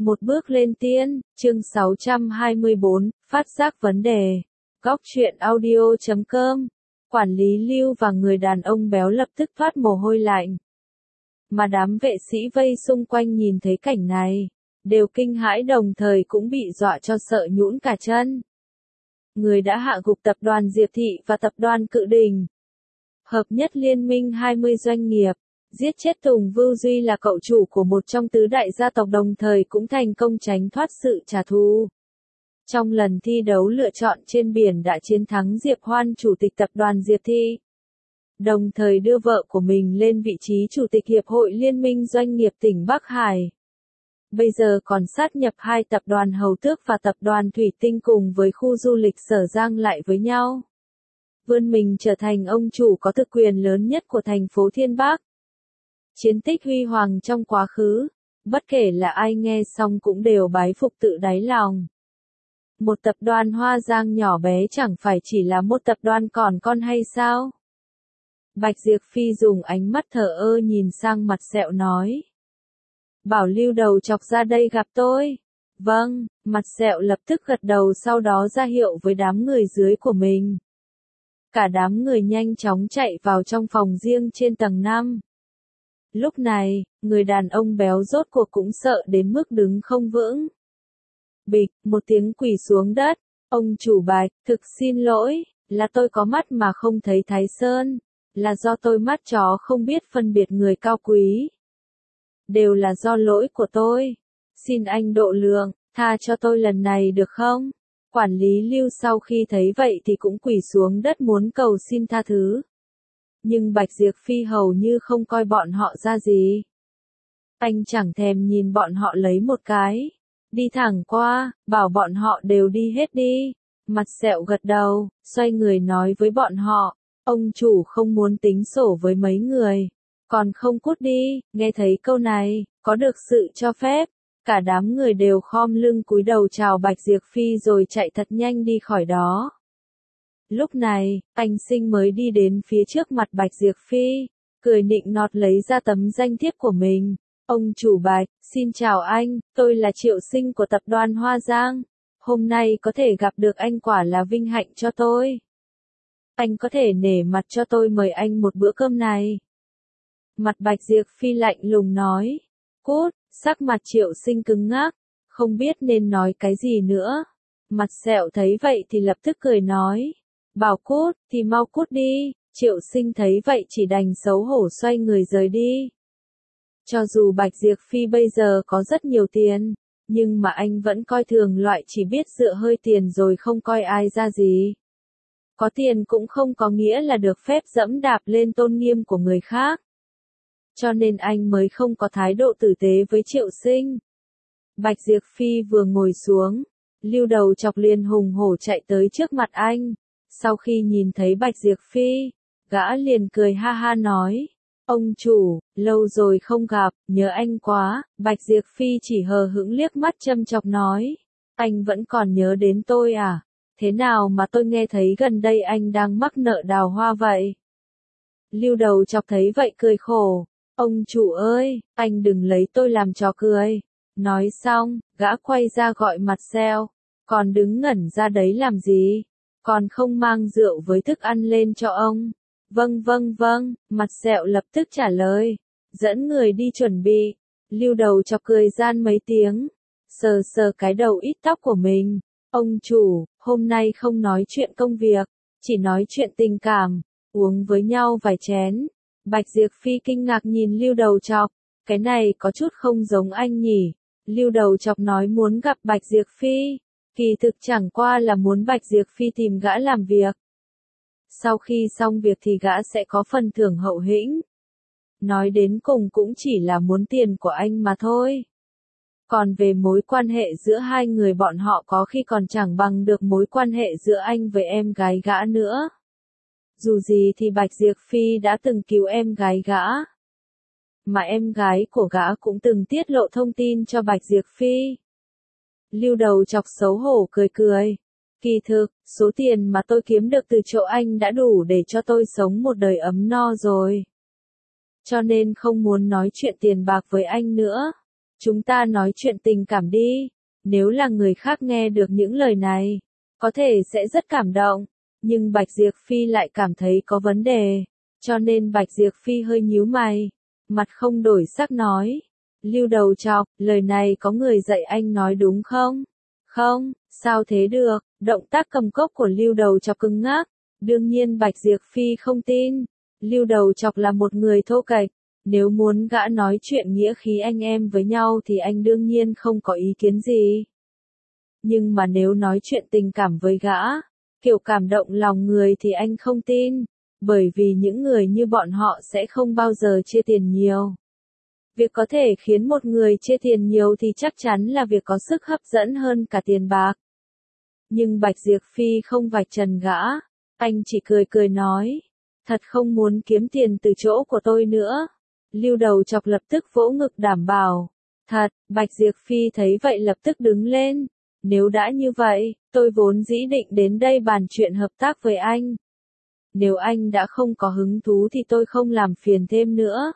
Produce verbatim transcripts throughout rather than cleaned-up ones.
Một bước lên tiên, chương sáu trăm hai mươi bốn, phát giác vấn đề. Góc truyện audio chấm com. Quản lý Lưu và người đàn ông béo lập tức thoát mồ hôi lạnh. Mà đám vệ sĩ vây xung quanh nhìn thấy cảnh này, đều kinh hãi đồng thời cũng bị dọa cho sợ nhũn cả chân. Người đã hạ gục tập đoàn Diệp Thị và tập đoàn Cự Đình. Hợp nhất liên minh hai mươi doanh nghiệp. Giết chết Tùng Vưu Duy là cậu chủ của một trong tứ đại gia tộc đồng thời cũng thành công tránh thoát sự trả thù. Trong lần thi đấu lựa chọn trên biển đã chiến thắng Diệp Hoan chủ tịch tập đoàn Diệp Thị. Đồng thời đưa vợ của mình lên vị trí chủ tịch Hiệp hội Liên minh Doanh nghiệp tỉnh Bắc Hải. Bây giờ còn sát nhập hai tập đoàn Hầu Tước và tập đoàn Thủy Tinh cùng với khu du lịch Sở Giang lại với nhau. Vươn mình trở thành ông chủ có thực quyền lớn nhất của thành phố Thiên Bắc. Chiến tích huy hoàng trong quá khứ, bất kể là ai nghe xong cũng đều bái phục tự đáy lòng. Một tập đoàn Hoa Giang nhỏ bé chẳng phải chỉ là một tập đoàn còn con hay sao? Bạch Diệp Phi dùng ánh mắt thờ ơ nhìn sang Mặt Sẹo nói. Bảo Lưu đầu chọc ra đây gặp tôi. Vâng, Mặt Sẹo lập tức gật đầu sau đó ra hiệu với đám người dưới của mình. Cả đám người nhanh chóng chạy vào trong phòng riêng trên tầng năm. Lúc này, người đàn ông béo rốt cuộc cũng sợ đến mức đứng không vững. Bịch, một tiếng quỳ xuống đất. Ông chủ Bạch, thực xin lỗi, là tôi có mắt mà không thấy Thái Sơn. Là do tôi mắt chó không biết phân biệt người cao quý. Đều là do lỗi của tôi. Xin anh độ lượng, tha cho tôi lần này được không? Quản lý Lưu sau khi thấy vậy thì cũng quỳ xuống đất muốn cầu xin tha thứ. Nhưng Bạch Diệp Phi hầu như không coi bọn họ ra gì. Anh chẳng thèm nhìn bọn họ lấy một cái. Đi thẳng qua, bảo bọn họ đều đi hết đi. Mặt Sẹo gật đầu, xoay người nói với bọn họ. Ông chủ không muốn tính sổ với mấy người. Còn không cút đi, nghe thấy câu này, có được sự cho phép. Cả đám người đều khom lưng cúi đầu chào Bạch Diệp Phi rồi chạy thật nhanh đi khỏi đó. Lúc này, anh Sinh mới đi đến phía trước mặt Bạch Diệp Phi, cười nịnh nọt lấy ra tấm danh thiếp của mình. Ông chủ Bạch, xin chào anh, tôi là Triệu Sinh của tập đoàn Hoa Giang. Hôm nay có thể gặp được anh quả là vinh hạnh cho tôi. Anh có thể nể mặt cho tôi mời anh một bữa cơm này. Mặt Bạch Diệp Phi lạnh lùng nói. Cút, sắc mặt Triệu Sinh cứng ngắc, không biết nên nói cái gì nữa. Mặt Sẹo thấy vậy thì lập tức cười nói. Bảo cút, thì mau cút đi. Triệu Sinh thấy vậy chỉ đành xấu hổ xoay người rời đi. Cho dù Bạch Diệp Phi bây giờ có rất nhiều tiền, nhưng mà anh vẫn coi thường loại chỉ biết dựa hơi tiền rồi không coi ai ra gì. Có tiền cũng không có nghĩa là được phép dẫm đạp lên tôn nghiêm của người khác. Cho nên anh mới không có thái độ tử tế với Triệu Sinh. Bạch Diệp Phi vừa ngồi xuống, Lưu đầu chọc liền hùng hổ chạy tới trước mặt anh. Sau khi nhìn thấy Bạch Diệp Phi, gã liền cười ha ha nói. Ông chủ, lâu rồi không gặp, nhớ anh quá. Bạch Diệp Phi chỉ hờ hững liếc mắt châm chọc nói. Anh vẫn còn nhớ đến tôi à? Thế nào mà tôi nghe thấy gần đây anh đang mắc nợ đào hoa vậy? Lưu đầu chọc thấy vậy cười khổ. Ông chủ ơi, anh đừng lấy tôi làm trò cười. Nói xong, gã quay ra gọi Mặt Sẹo. Còn đứng ngẩn ra đấy làm gì? Còn không mang rượu với thức ăn lên cho ông. Vâng vâng vâng, Mặt Sẹo lập tức trả lời. Dẫn người đi chuẩn bị. Lưu đầu chọc cười gian mấy tiếng. Sờ sờ cái đầu ít tóc của mình. Ông chủ, hôm nay không nói chuyện công việc. Chỉ nói chuyện tình cảm. Uống với nhau vài chén. Bạch Diệp Phi kinh ngạc nhìn Lưu đầu chọc. Cái này có chút không giống anh nhỉ. Lưu đầu chọc nói muốn gặp Bạch Diệp Phi. Kỳ thực chẳng qua là muốn Bạch Diệp Phi tìm gã làm việc. Sau khi xong việc thì gã sẽ có phần thưởng hậu hĩnh. Nói đến cùng cũng chỉ là muốn tiền của anh mà thôi. Còn về mối quan hệ giữa hai người bọn họ có khi còn chẳng bằng được mối quan hệ giữa anh với em gái gã nữa. Dù gì thì Bạch Diệp Phi đã từng cứu em gái gã. Mà em gái của gã cũng từng tiết lộ thông tin cho Bạch Diệp Phi. Lưu đầu chọc xấu hổ cười cười. Kỳ thực, số tiền mà tôi kiếm được từ chỗ anh đã đủ để cho tôi sống một đời ấm no rồi. Cho nên không muốn nói chuyện tiền bạc với anh nữa. Chúng ta nói chuyện tình cảm đi. Nếu là người khác nghe được những lời này, có thể sẽ rất cảm động, nhưng Bạch Diệp Phi lại cảm thấy có vấn đề, cho nên Bạch Diệp Phi hơi nhíu mày, mặt không đổi sắc nói. Lưu Đầu Chọc, lời này có người dạy anh nói đúng không? Không, sao thế được, động tác cầm cốc của Lưu Đầu Chọc cứng ngắc, đương nhiên Bạch Diệp Phi không tin. Lưu Đầu Chọc là một người thô kệch, nếu muốn gã nói chuyện nghĩa khí anh em với nhau thì anh đương nhiên không có ý kiến gì. Nhưng mà nếu nói chuyện tình cảm với gã, kiểu cảm động lòng người thì anh không tin, bởi vì những người như bọn họ sẽ không bao giờ chia tiền nhiều. Việc có thể khiến một người chia tiền nhiều thì chắc chắn là việc có sức hấp dẫn hơn cả tiền bạc. Nhưng Bạch Diệp Phi không vạch trần gã, anh chỉ cười cười nói, thật không muốn kiếm tiền từ chỗ của tôi nữa. Lưu Đầu Chọc lập tức vỗ ngực đảm bảo, thật. Bạch Diệp Phi thấy vậy lập tức đứng lên, nếu đã như vậy, tôi vốn dĩ định đến đây bàn chuyện hợp tác với anh. Nếu anh đã không có hứng thú thì tôi không làm phiền thêm nữa.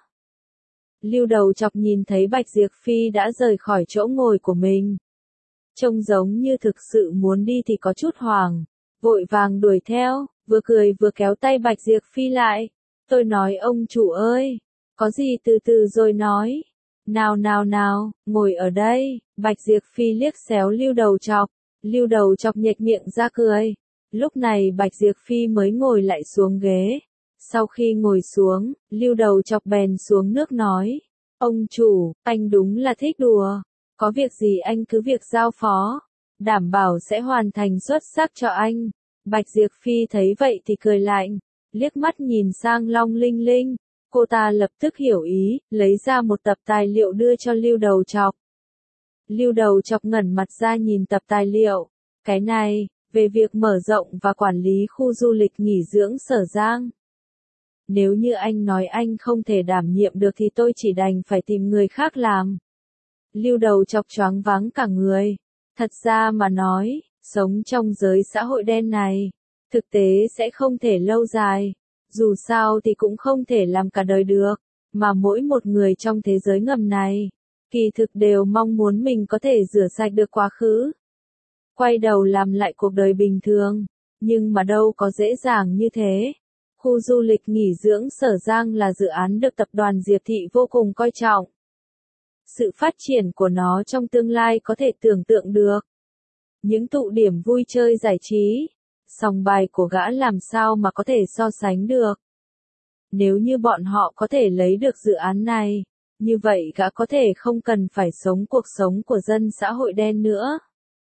Lưu Đầu Chọc nhìn thấy Bạch Diệp Phi đã rời khỏi chỗ ngồi của mình. Trông giống như thực sự muốn đi thì có chút hoảng, vội vàng đuổi theo, vừa cười vừa kéo tay Bạch Diệp Phi lại. Tôi nói ông chủ ơi, có gì từ từ rồi nói. Nào nào nào, ngồi ở đây. Bạch Diệp Phi liếc xéo Lưu Đầu Chọc. Lưu Đầu Chọc nhếch miệng ra cười. Lúc này Bạch Diệp Phi mới ngồi lại xuống ghế. Sau khi ngồi xuống, Lưu Đầu Chọc bèn xuống nước nói. Ông chủ, anh đúng là thích đùa. Có việc gì anh cứ việc giao phó. Đảm bảo sẽ hoàn thành xuất sắc cho anh. Bạch Diệp Phi thấy vậy thì cười lạnh. Liếc mắt nhìn sang Long Linh Linh. Cô ta lập tức hiểu ý, lấy ra một tập tài liệu đưa cho Lưu Đầu Chọc. Lưu Đầu Chọc ngẩn mặt ra nhìn tập tài liệu. Cái này, về việc mở rộng và quản lý khu du lịch nghỉ dưỡng Sở Giang. Nếu như anh nói anh không thể đảm nhiệm được thì tôi chỉ đành phải tìm người khác làm. Lưu Đầu Chọc choáng váng cả người. Thật ra mà nói, sống trong giới xã hội đen này, thực tế sẽ không thể lâu dài. Dù sao thì cũng không thể làm cả đời được, mà mỗi một người trong thế giới ngầm này, kỳ thực đều mong muốn mình có thể rửa sạch được quá khứ. Quay đầu làm lại cuộc đời bình thường, nhưng mà đâu có dễ dàng như thế. Khu du lịch nghỉ dưỡng Sở Giang là dự án được tập đoàn Diệp Thị vô cùng coi trọng. Sự phát triển của nó trong tương lai có thể tưởng tượng được. Những tụ điểm vui chơi giải trí, sòng bài của gã làm sao mà có thể so sánh được. Nếu như bọn họ có thể lấy được dự án này, như vậy gã có thể không cần phải sống cuộc sống của dân xã hội đen nữa,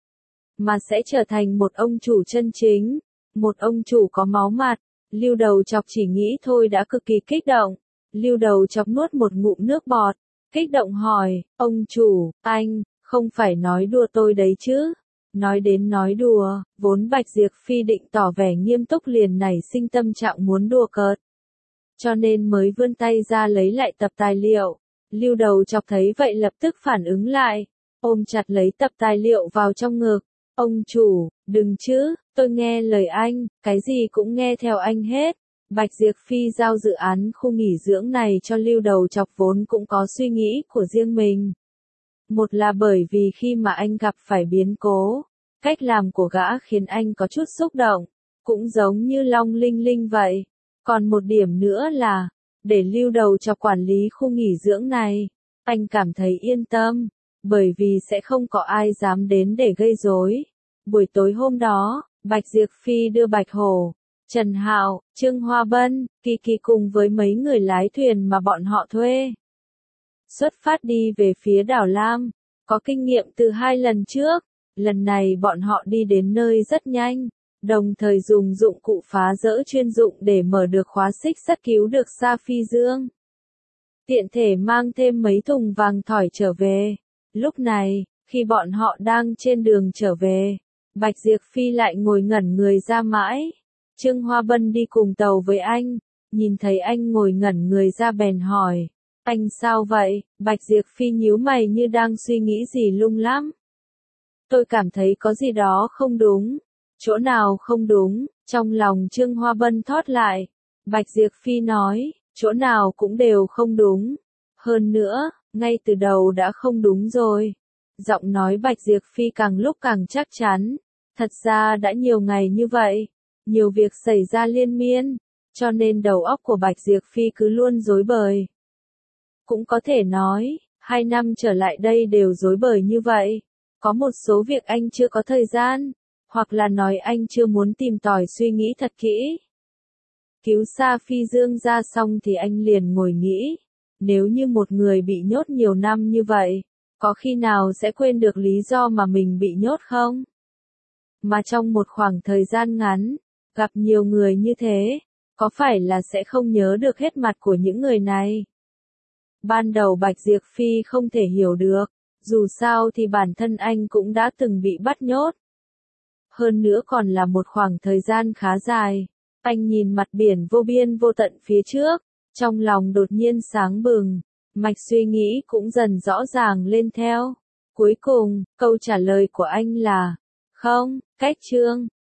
mà sẽ trở thành một ông chủ chân chính, một ông chủ có máu mặt. Lưu Đầu Chọc chỉ nghĩ thôi đã cực kỳ kích động. Lưu Đầu Chọc nuốt một ngụm nước bọt, kích động hỏi, ông chủ, anh, không phải nói đùa tôi đấy chứ? Nói đến nói đùa, vốn Bạch Diệp Phi định tỏ vẻ nghiêm túc liền nảy sinh tâm trạng muốn đùa cợt. Cho nên mới vươn tay ra lấy lại tập tài liệu. Lưu Đầu Chọc thấy vậy lập tức phản ứng lại, ôm chặt lấy tập tài liệu vào trong ngực. Ông chủ, đừng chứ, tôi nghe lời anh, cái gì cũng nghe theo anh hết. Bạch Diệp Phi giao dự án khu nghỉ dưỡng này cho Lưu Đầu Chọc vốn cũng có suy nghĩ của riêng mình. Một là bởi vì khi mà anh gặp phải biến cố, cách làm của gã khiến anh có chút xúc động, cũng giống như Long Linh Linh vậy. Còn một điểm nữa là, để Lưu Đầu Chọc quản lý khu nghỉ dưỡng này, anh cảm thấy yên tâm, bởi vì sẽ không có ai dám đến để gây rối. Buổi tối hôm đó, Bạch Diệp Phi đưa Bạch Hổ, Trần Hạo, Trương Hoa Bân, Kỳ Kỳ cùng với mấy người lái thuyền mà bọn họ thuê. Xuất phát đi về phía đảo Lam, có kinh nghiệm từ hai lần trước, lần này bọn họ đi đến nơi rất nhanh, đồng thời dùng dụng cụ phá rỡ chuyên dụng để mở được khóa xích sắt cứu được Sa Phi Dương. Tiện thể mang thêm mấy thùng vàng thỏi trở về. Lúc này, khi bọn họ đang trên đường trở về, Bạch Diệp Phi lại ngồi ngẩn người ra mãi. Trương Hoa Bân đi cùng tàu với anh, nhìn thấy anh ngồi ngẩn người ra bèn hỏi, anh sao vậy? Bạch Diệp Phi nhíu mày như đang suy nghĩ gì lung lắm. Tôi cảm thấy có gì đó không đúng. Chỗ nào không đúng? Trong lòng Trương Hoa Bân thót lại. Bạch Diệp Phi nói, chỗ nào cũng đều không đúng. Hơn nữa, ngay từ đầu đã không đúng rồi. Giọng nói Bạch Diệp Phi càng lúc càng chắc chắn. Thật ra đã nhiều ngày như vậy, nhiều việc xảy ra liên miên, cho nên đầu óc của Bạch Diệp Phi cứ luôn rối bời. Cũng có thể nói, hai năm trở lại đây đều rối bời như vậy. Có một số việc anh chưa có thời gian, hoặc là nói anh chưa muốn tìm tòi suy nghĩ thật kỹ. Cứu Sa Phi Dương ra xong thì anh liền ngồi nghĩ, nếu như một người bị nhốt nhiều năm như vậy, có khi nào sẽ quên được lý do mà mình bị nhốt không? Mà trong một khoảng thời gian ngắn, gặp nhiều người như thế, có phải là sẽ không nhớ được hết mặt của những người này? Ban đầu Bạch Diệp Phi không thể hiểu được, dù sao thì bản thân anh cũng đã từng bị bắt nhốt. Hơn nữa còn là một khoảng thời gian khá dài. Anh nhìn mặt biển vô biên vô tận phía trước, trong lòng đột nhiên sáng bừng, mạch suy nghĩ cũng dần rõ ràng lên theo. Cuối cùng, câu trả lời của anh là, không, cách chương.